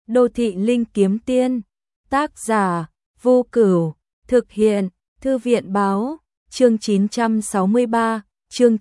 Đô thị linh kiếm tiên, tác giả, Vô Cửu, thực hiện, Thư viện báo, chương 963, chương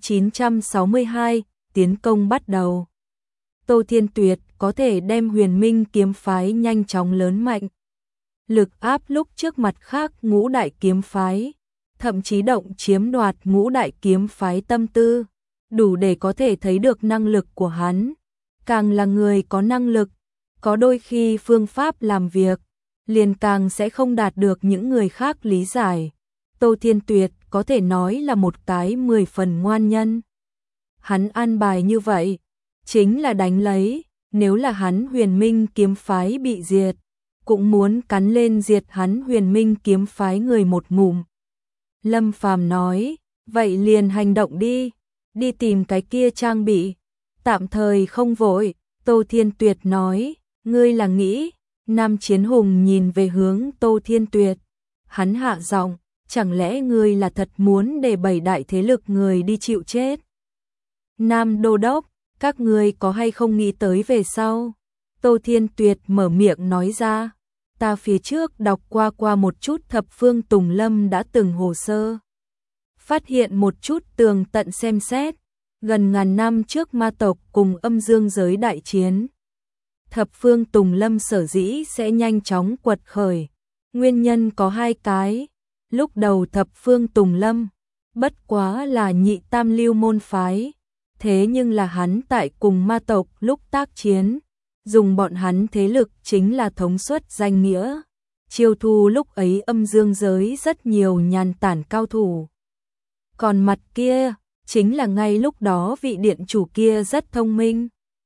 962, tiến công bắt đầu. Tô Thiên Tuyệt có thể đem Huyền Minh kiếm phái nhanh chóng lớn mạnh. Lực áp lúc trước mặt khác ngũ đại kiếm phái, thậm chí động chiếm đoạt ngũ đại kiếm phái tâm tư, đủ để có thể thấy được năng lực của hắn. Càng là người có năng lực, có đôi khi phương pháp làm việc, liền càng sẽ không đạt được những người khác lý giải. Tô Thiên Tuyệt có thể nói là một cái 10 phần ngoan nhân. Hắn an bài như vậy, chính là đánh lấy, nếu là hắn Huyền Minh kiếm phái bị diệt, cũng muốn cắn lên diệt hắn Huyền Minh kiếm phái người một ngụm. Lâm Phàm nói, vậy liền hành động đi, đi tìm cái kia trang bị, tạm thời không vội. Tô Thiên Tuyệt nói, ngươi là nghĩ, Nam Chiến Hùng nhìn về hướng Tô Thiên Tuyệt, hắn hạ giọng, chẳng lẽ ngươi là thật muốn để 7 đại thế lực người đi chịu chết? Nam Đô Đốc, các ngươi có hay không nghĩ tới về sau? Tô Thiên Tuyệt mở miệng nói ra, ta phía trước đọc qua một chút Thập Phương Tùng Lâm đã từng hồ sơ. Phát hiện một chút tường tận xem xét, gần ngàn năm trước ma tộc cùng âm dương giới đại chiến. Thập Phương Tùng Lâm sở dĩ sẽ nhanh chóng quật khởi. Nguyên nhân có hai cái. Lúc đầu Thập Phương Tùng Lâm, bất quá là nhị tam lưu môn phái. Thế nhưng là hắn tại cùng ma tộc lúc tác chiến, dùng bọn hắn thế lực chính là thống suất danh nghĩa. Chiêu thu lúc ấy âm dương giới rất nhiều nhàn tản cao thủ. Còn mặt kia, chính là ngay lúc đó vị điện chủ kia rất thông minh.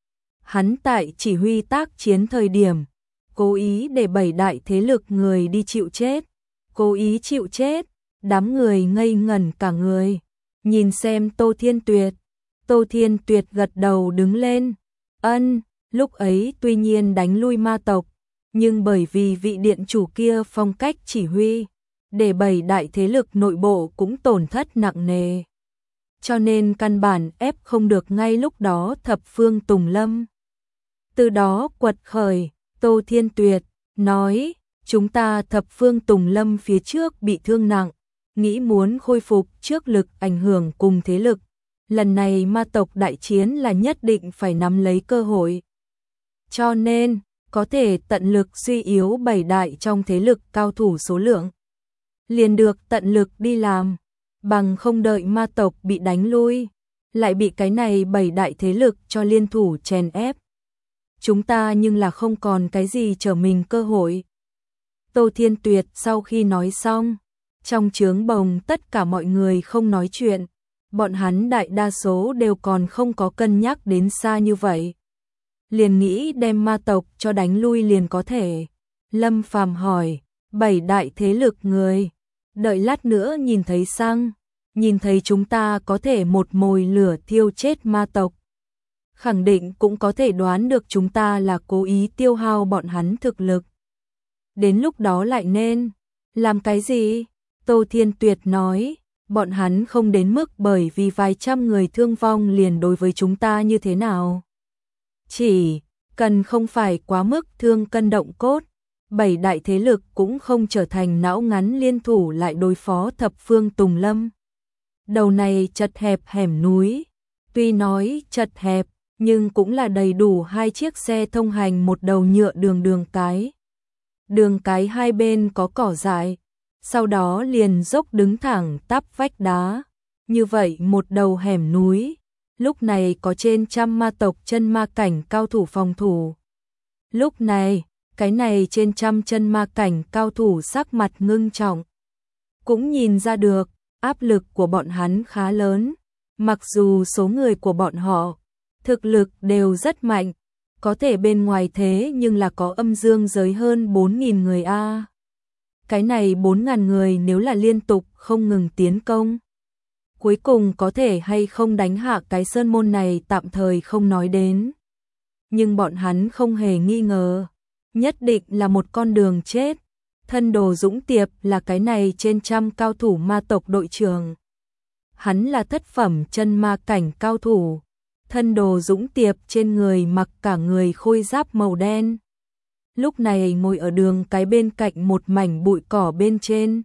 Hắn tại chỉ huy tác chiến thời điểm, cố ý để 7 đại thế lực người đi chịu chết. Cố ý chịu chết, đám người ngây ngẩn cả người. Nhìn xem Tô Thiên Tuyệt. Tô Thiên Tuyệt gật đầu đứng lên. Ân, lúc ấy tuy nhiên đánh lui ma tộc, nhưng bởi vì vị điện chủ kia phong cách chỉ huy, để 7 đại thế lực nội bộ cũng tổn thất nặng nề. Cho nên căn bản ép không được ngay lúc đó Thập Phương Tùng Lâm. Từ đó quật khởi, Tô Thiên Tuyệt nói, chúng ta Thập Phương Tùng Lâm phía trước bị thương nặng, nghĩ muốn khôi phục trước lực ảnh hưởng cùng thế lực. Lần này ma tộc đại chiến là nhất định phải nắm lấy cơ hội. Cho nên, có thể tận lực suy yếu 7 đại trong thế lực cao thủ số lượng. Liền được tận lực đi làm, bằng không đợi ma tộc bị đánh lui, lại bị cái này 7 đại thế lực cho liên thủ chèn ép. Chúng ta nhưng là không còn cái gì trở mình cơ hội. Tô Thiên Tuyệt sau khi nói xong, trong trướng bồng tất cả mọi người không nói chuyện, bọn hắn đại đa số đều còn không có cân nhắc đến xa như vậy. Liền nghĩ đem ma tộc cho đánh lui liền có thể. Lâm Phàm hỏi, 7 đại thế lực người, đợi lát nữa nhìn thấy sang, nhìn thấy chúng ta có thể một mồi lửa thiêu chết ma tộc. Khẳng định cũng có thể đoán được chúng ta là cố ý tiêu hao bọn hắn thực lực. Đến lúc đó lại nên làm cái gì? Tô Thiên Tuyệt nói, bọn hắn không đến mức bởi vì vài trăm người thương vong liền đối với chúng ta như thế nào. Chỉ cần không phải quá mức thương cân động cốt, 7 đại thế lực cũng không trở thành não ngắn liên thủ lại đối phó Thập Phương Tùng Lâm. Đầu này chật hẹp hẻm núi, tuy nói chật hẹp, nhưng cũng là đầy đủ 2 chiếc xe thông hành một đầu nhựa đường cái. Đường cái hai bên có cỏ dại, sau đó liền dốc đứng thẳng tắp vách đá. Như vậy một đầu hẻm núi, lúc này có trên trăm ma tộc chân ma cảnh cao thủ phòng thủ. Lúc này, cái này trên trăm chân ma cảnh cao thủ sắc mặt ngưng trọng. Cũng nhìn ra được, áp lực của bọn hắn khá lớn, mặc dù số người của bọn họ, thực lực đều rất mạnh, có thể bên ngoài thế nhưng là có âm dương giới hơn 4.000 người a. Cái này 4.000 người nếu là liên tục không ngừng tiến công, cuối cùng có thể hay không đánh hạ cái sơn môn này tạm thời không nói đến. Nhưng bọn hắn không hề nghi ngờ, nhất định là một con đường chết. Thân Đồ Dũng Tiệp là cái này trên trăm cao thủ ma tộc đội trưởng. Hắn là thất phẩm chân ma cảnh cao thủ. Thân Đồ Dũng Tiệp trên người mặc cả người khôi giáp màu đen. lúc này ngồi ở đường cái bên cạnh một mảnh bụi cỏ bên trên.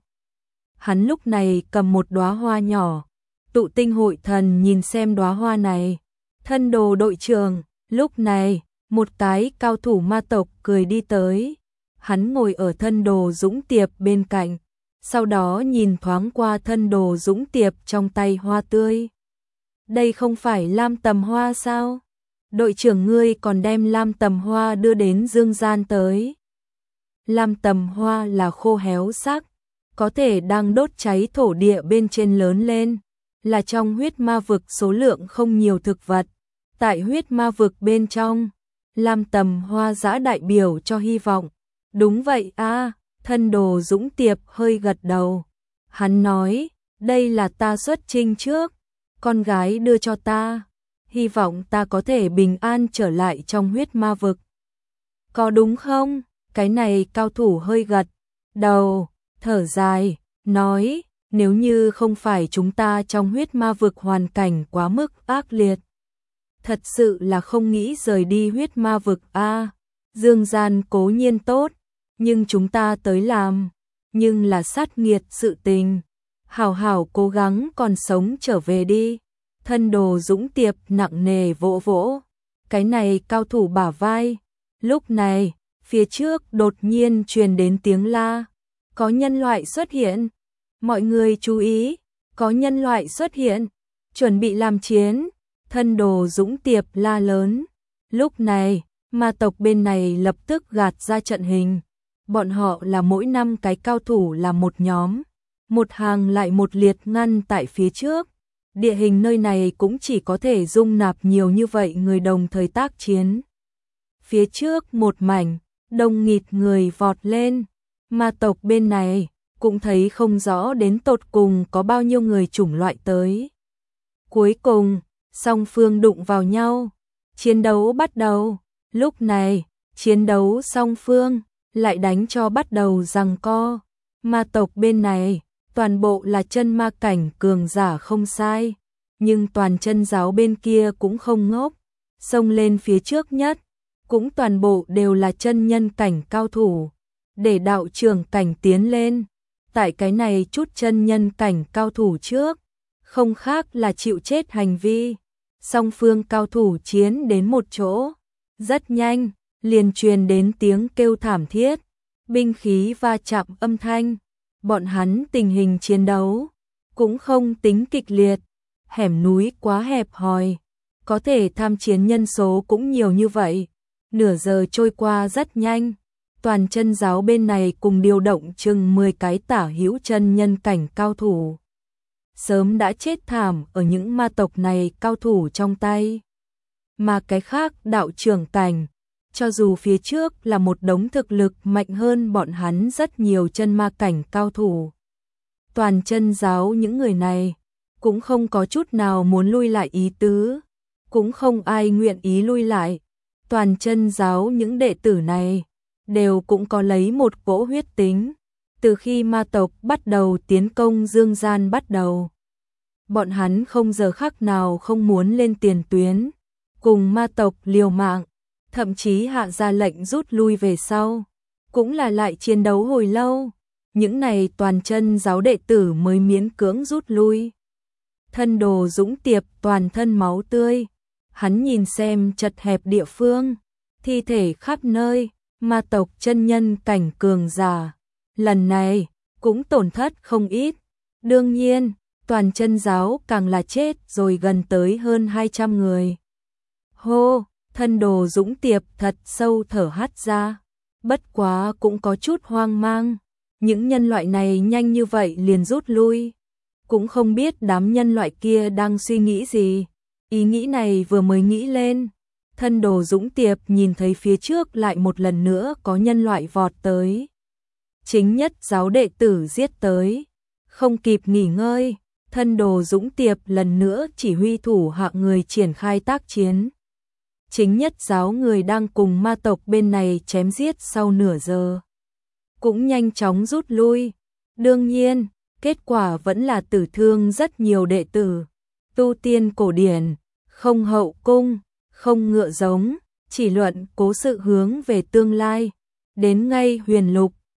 Hắn lúc này cầm một đóa hoa nhỏ, Tụ Tinh Hội Thần nhìn xem đóa hoa này. Thân đồ đội trưởng, lúc này, một cái cao thủ ma tộc cười đi tới. Hắn ngồi ở thân đồ Dũng Tiệp bên cạnh, sau đó nhìn thoáng qua thân đồ Dũng Tiệp trong tay hoa tươi. Đây không phải lam tầm hoa sao? Đội trưởng ngươi còn đem lam tầm hoa đưa đến dương gian tới. Lam tầm hoa là khô héo sắc, có thể đang đốt cháy thổ địa bên trên lớn lên, là trong huyết ma vực số lượng không nhiều thực vật. Tại huyết ma vực bên trong, lam tầm hoa giã đại biểu cho hy vọng. Đúng vậy a, thân đồ Dũng Tiệp hơi gật đầu. Hắn nói, đây là ta xuất chinh trước, con gái đưa cho ta, hy vọng ta có thể bình an trở lại trong huyết ma vực. Có đúng không? Cái này cao thủ hơi gật đầu, thở dài, nói, nếu như không phải chúng ta trong huyết ma vực hoàn cảnh quá mức ác liệt, thật sự là không nghĩ rời đi huyết ma vực a. Dương gian cố nhiên tốt, nhưng chúng ta tới làm, nhưng là sát nghiệt sự tình. Hảo hảo cố gắng còn sống trở về đi. Thân đồ Dũng Tiệp nặng nề vỗ vỗ cái này cao thủ bả vai. Lúc này, phía trước đột nhiên truyền đến tiếng la. Có nhân loại xuất hiện. Mọi người chú ý, có nhân loại xuất hiện. Chuẩn bị làm chiến. Thân đồ Dũng Tiệp la lớn. Lúc này, ma tộc bên này lập tức gạt ra trận hình. Bọn họ là mỗi 5 cái cao thủ là một nhóm. Một hàng lại một liệt ngăn tại phía trước. Địa hình nơi này cũng chỉ có thể dung nạp nhiều như vậy người đồng thời tác chiến. Phía trước một mảnh, đông nghịt người vọt lên. Ma tộc bên này cũng thấy không rõ đến tột cùng có bao nhiêu người chủng loại tới. Cuối cùng, song phương đụng vào nhau. Chiến đấu bắt đầu. Lúc này, chiến đấu song phương lại đánh cho bắt đầu giằng co. Ma tộc bên này toàn bộ là chân ma cảnh cường giả không sai, nhưng toàn chân giáo bên kia cũng không ngốc, xông lên phía trước nhất, cũng toàn bộ đều là chân nhân cảnh cao thủ, để đạo trưởng cảnh tiến lên. Tại cái này chút chân nhân cảnh cao thủ trước, không khác là chịu chết hành vi. Song phương cao thủ chiến đến một chỗ, rất nhanh, liền truyền đến tiếng kêu thảm thiết, binh khí va chạm âm thanh. Bọn hắn tình hình chiến đấu cũng không tính kịch liệt, hẻm núi quá hẹp hòi, có thể tham chiến nhân số cũng nhiều như vậy. Nửa giờ trôi qua rất nhanh, toàn chân giáo bên này cùng điều động chừng 10 cái tả hữu chân nhân cảnh cao thủ. Sớm đã chết thảm ở những ma tộc này cao thủ trong tay. Mà cái khác đạo trưởng cảnh, cho dù phía trước là một đống thực lực mạnh hơn bọn hắn rất nhiều chân ma cảnh cao thủ. Toàn chân giáo những người này cũng không có chút nào muốn lui lại ý tứ, cũng không ai nguyện ý lui lại. Toàn chân giáo những đệ tử này đều cũng có lấy một cỗ huyết tính. Từ khi ma tộc bắt đầu tiến công dương gian bắt đầu, bọn hắn không giờ khắc nào không muốn lên tiền tuyến, cùng ma tộc liều mạng. Thậm chí hạ ra lệnh rút lui về sau, cũng là lại chiến đấu hồi lâu. Những này toàn chân giáo đệ tử mới miễn cưỡng rút lui. Thân đồ Dũng Tiệp toàn thân máu tươi, hắn nhìn xem chật hẹp địa phương, thi thể khắp nơi, ma tộc chân nhân cảnh cường giả. Lần này, cũng tổn thất không ít. Đương nhiên, toàn chân giáo càng là chết rồi gần tới hơn 200 người. Hô! Thân đồ Dũng Tiệp thật sâu thở hắt ra, bất quá cũng có chút hoang mang. Những nhân loại này nhanh như vậy liền rút lui, cũng không biết đám nhân loại kia đang suy nghĩ gì. Ý nghĩ này vừa mới nghĩ lên, thân đồ Dũng Tiệp nhìn thấy phía trước lại một lần nữa có nhân loại vọt tới. Chính nhất giáo đệ tử giết tới, không kịp nghỉ ngơi, thân đồ Dũng Tiệp lần nữa chỉ huy thủ hạ người triển khai tác chiến. Chính nhất giáo người đang cùng ma tộc bên này chém giết sau nửa giờ, cũng nhanh chóng rút lui. Đương nhiên, kết quả vẫn là tử thương rất nhiều đệ tử. Tu tiên cổ điển, không hậu cung, không ngựa giống, chỉ luận cố sự hướng về tương lai. đến ngay huyền lục,